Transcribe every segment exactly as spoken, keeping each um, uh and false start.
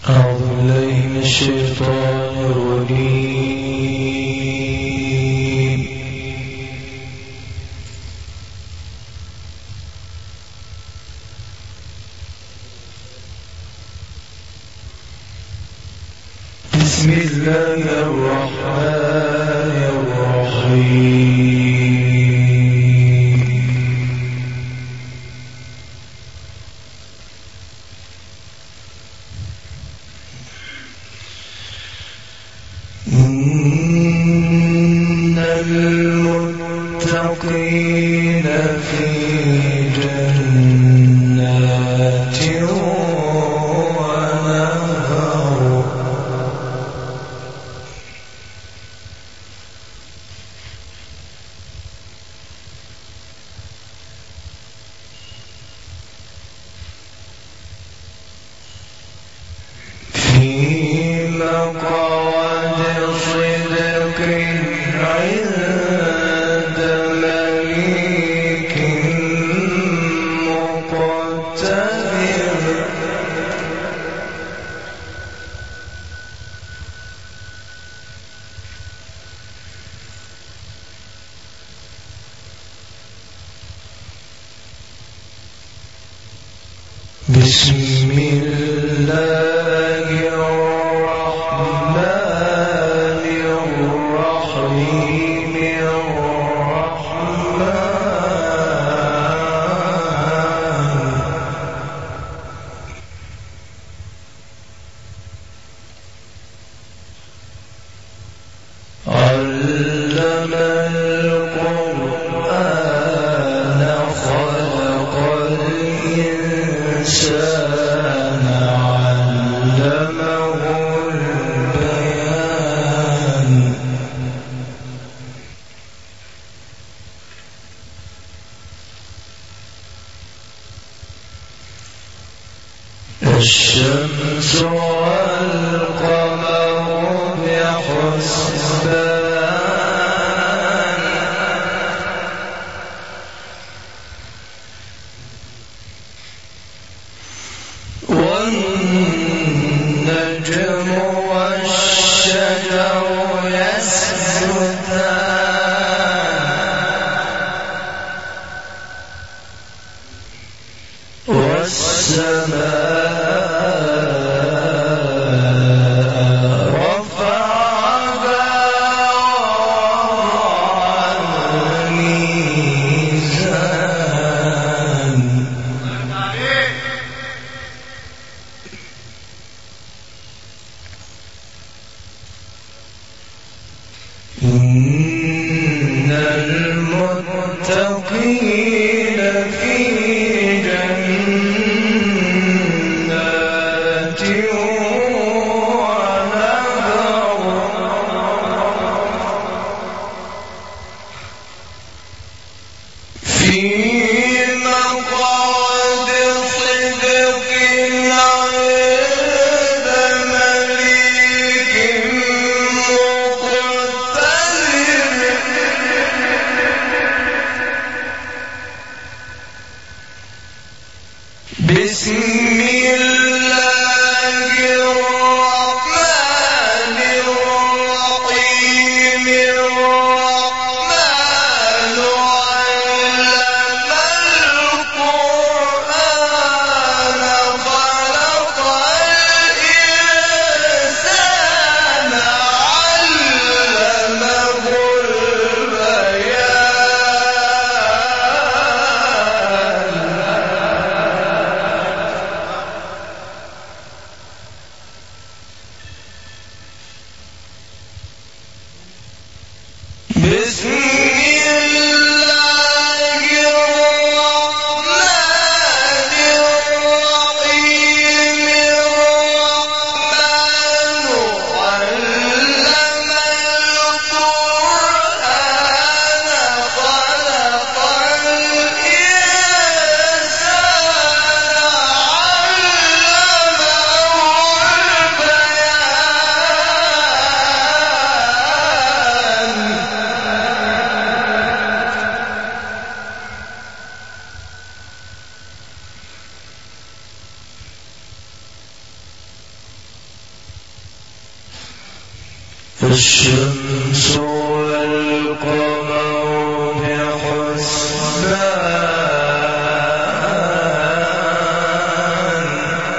أعوذ بالله من الشيطان الرجيم. بسم الله الرحمن الرحيم. إن المتقين في جنات ونهر في مقعد صدق عند مليك مقتدر. بسم الله الرحمن الرحيم. الرحمن علم القرآن خلق الإنسان علمه البيان. الشمس والقمر بحسبان والنجم والشجر يسجدان والسماء رفعها ووضع الميزان. إن المتقين في جنات ونهر في مقعد صدق عند مليك مقتدر. بسم الله الرحمن الرحيم. الرحمن علم القرآن خلق الإنسان علمه البيان. بسم الله الرحمن الرحيم. الرحمن علم القرآن خلق الإنسان علمه البيان. الشمس والقمر بحسبان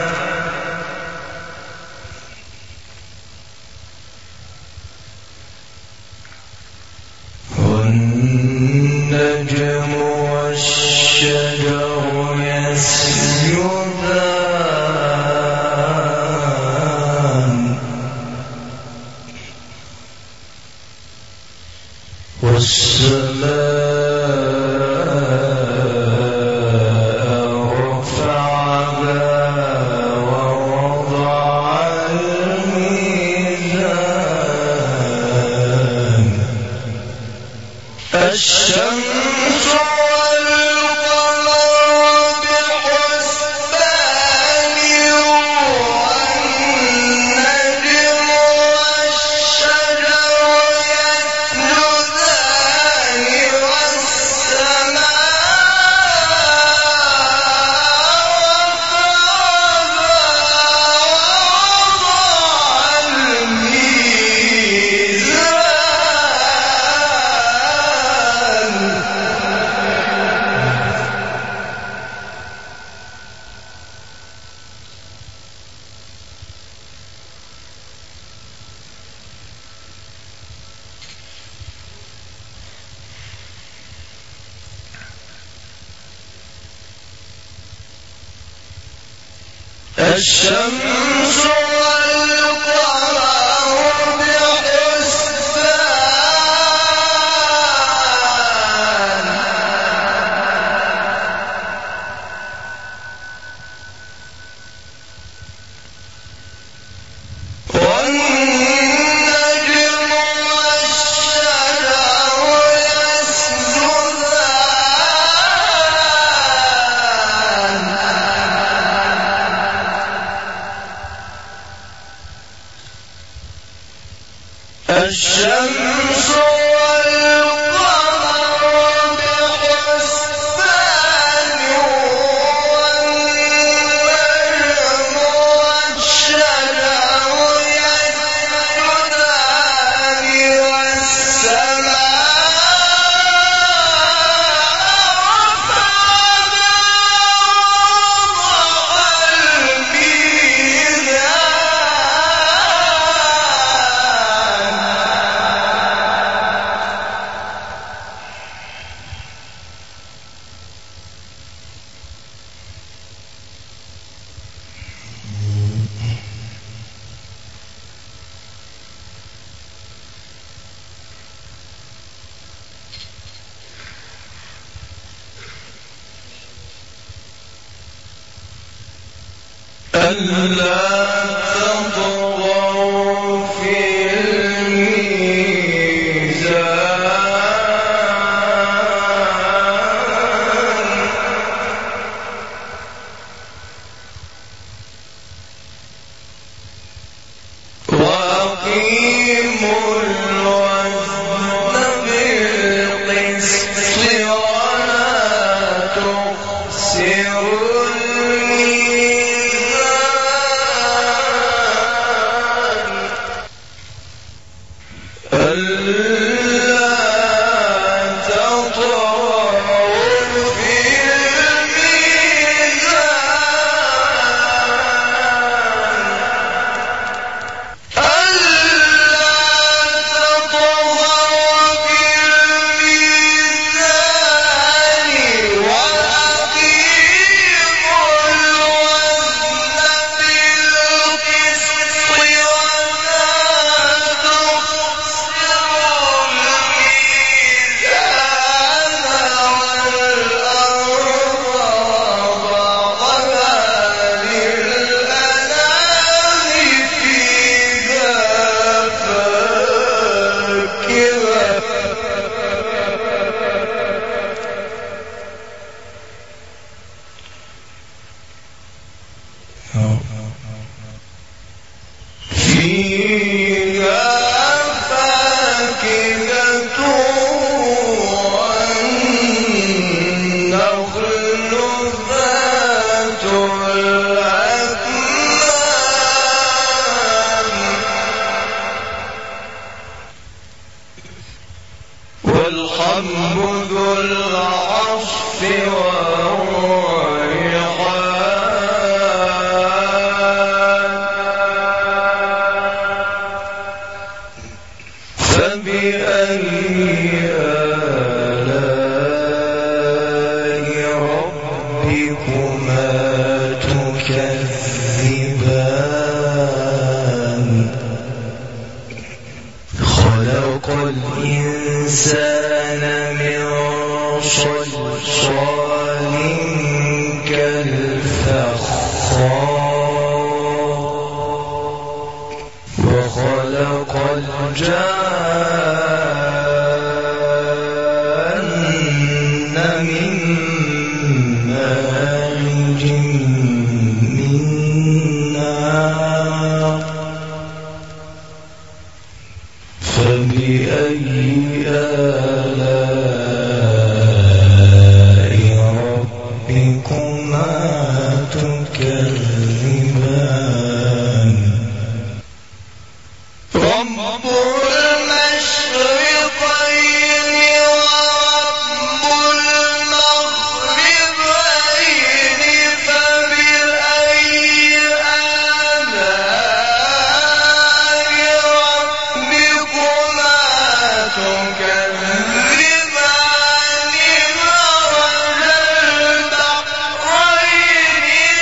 والنجم والشجر يسجدان والسماء رفعها ووضع الميزان الشمس والقمر بحسبان والنجم والشجر يسجدان والسماء رفعها ووضع الشمس والقمر بحسبان والنجم والشجر يسجدان الشمس والقمر بحسبان والنجم والشجر يسجدان والسماء ألا تطغوا في الميزان وأقيموا الوزن بالقسط ولا تخسروا رب ذو العرش والريحان فبأي آلاء ربكما تكذبان خلق الإنسان من صلصال كالفخار وخلق الجان من مارج من نار فبأي آلاء ربكما تكذبان رب المشرقين ورب المغربين فبأي آلاء ربكما تكذبان مرج البحرين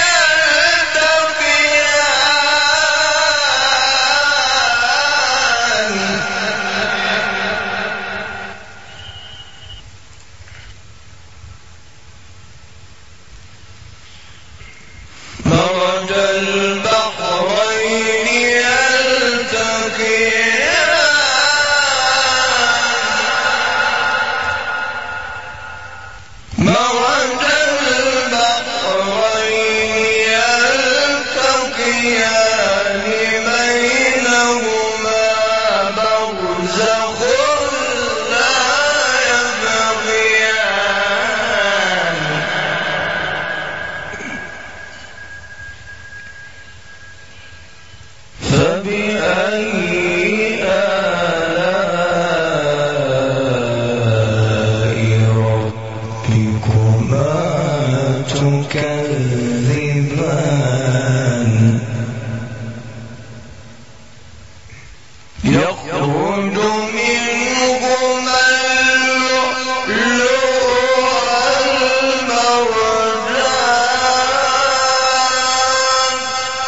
يلتقيان مرج البحرين يلتقيان مرج البحرين يلتقيان بينهما برزخ لا يبغيان فبأي آلاء ربكما تكذبان يخرج منهما اللؤلؤ والمرجان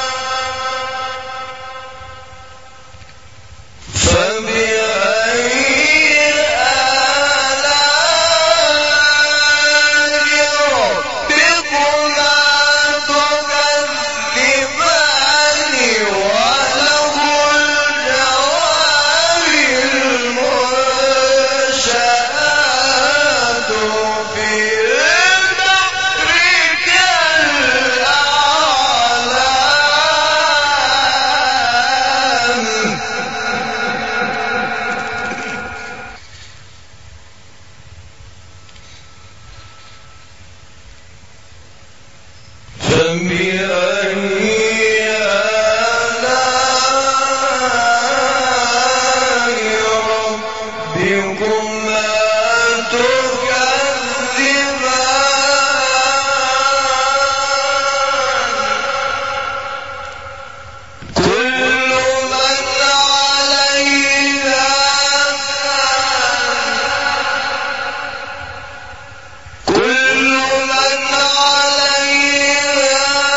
فبأي آلاء ربكما تكذبان وله الجوار المنشآت في البحر كالأعلام فبأي آلاء ربكما تكذبان كل من عليها فان كل من عليها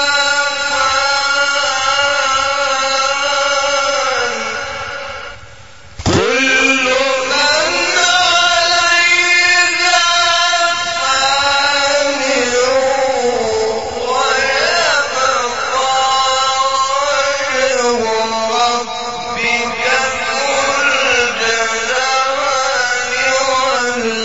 فان كل من عليها فان ويبقى وجه ربك ذو الجلال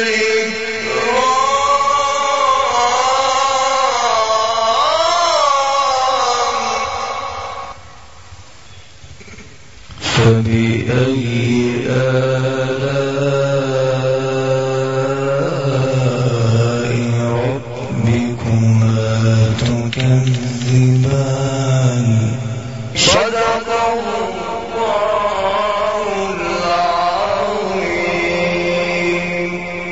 والإكرام فبأي آلاء ربكما تكذبان صدق الله العظيم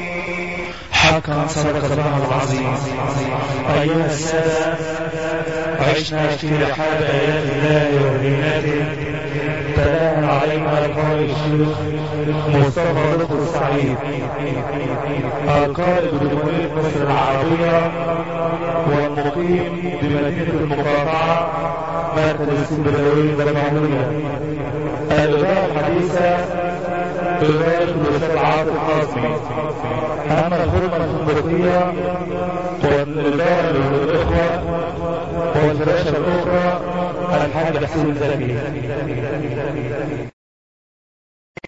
صدق الله العظيم. أيها السادة، عشنا في رحاب آيات الله وبيناته، تلاها علينا القائد الشيخ مصطفى لطفي السعيد، القائد بجمهورية مصر العربية والمقيم بمدينة المقاطعة مركز السنبلاوي بالمعمولية. الإدارة الحديثة بإدارة الأستاذ عاطف حازمي. أما الخدمة الفندقية والإدارة للإخوة والفراشة الأخرى الحاج حسين زكي.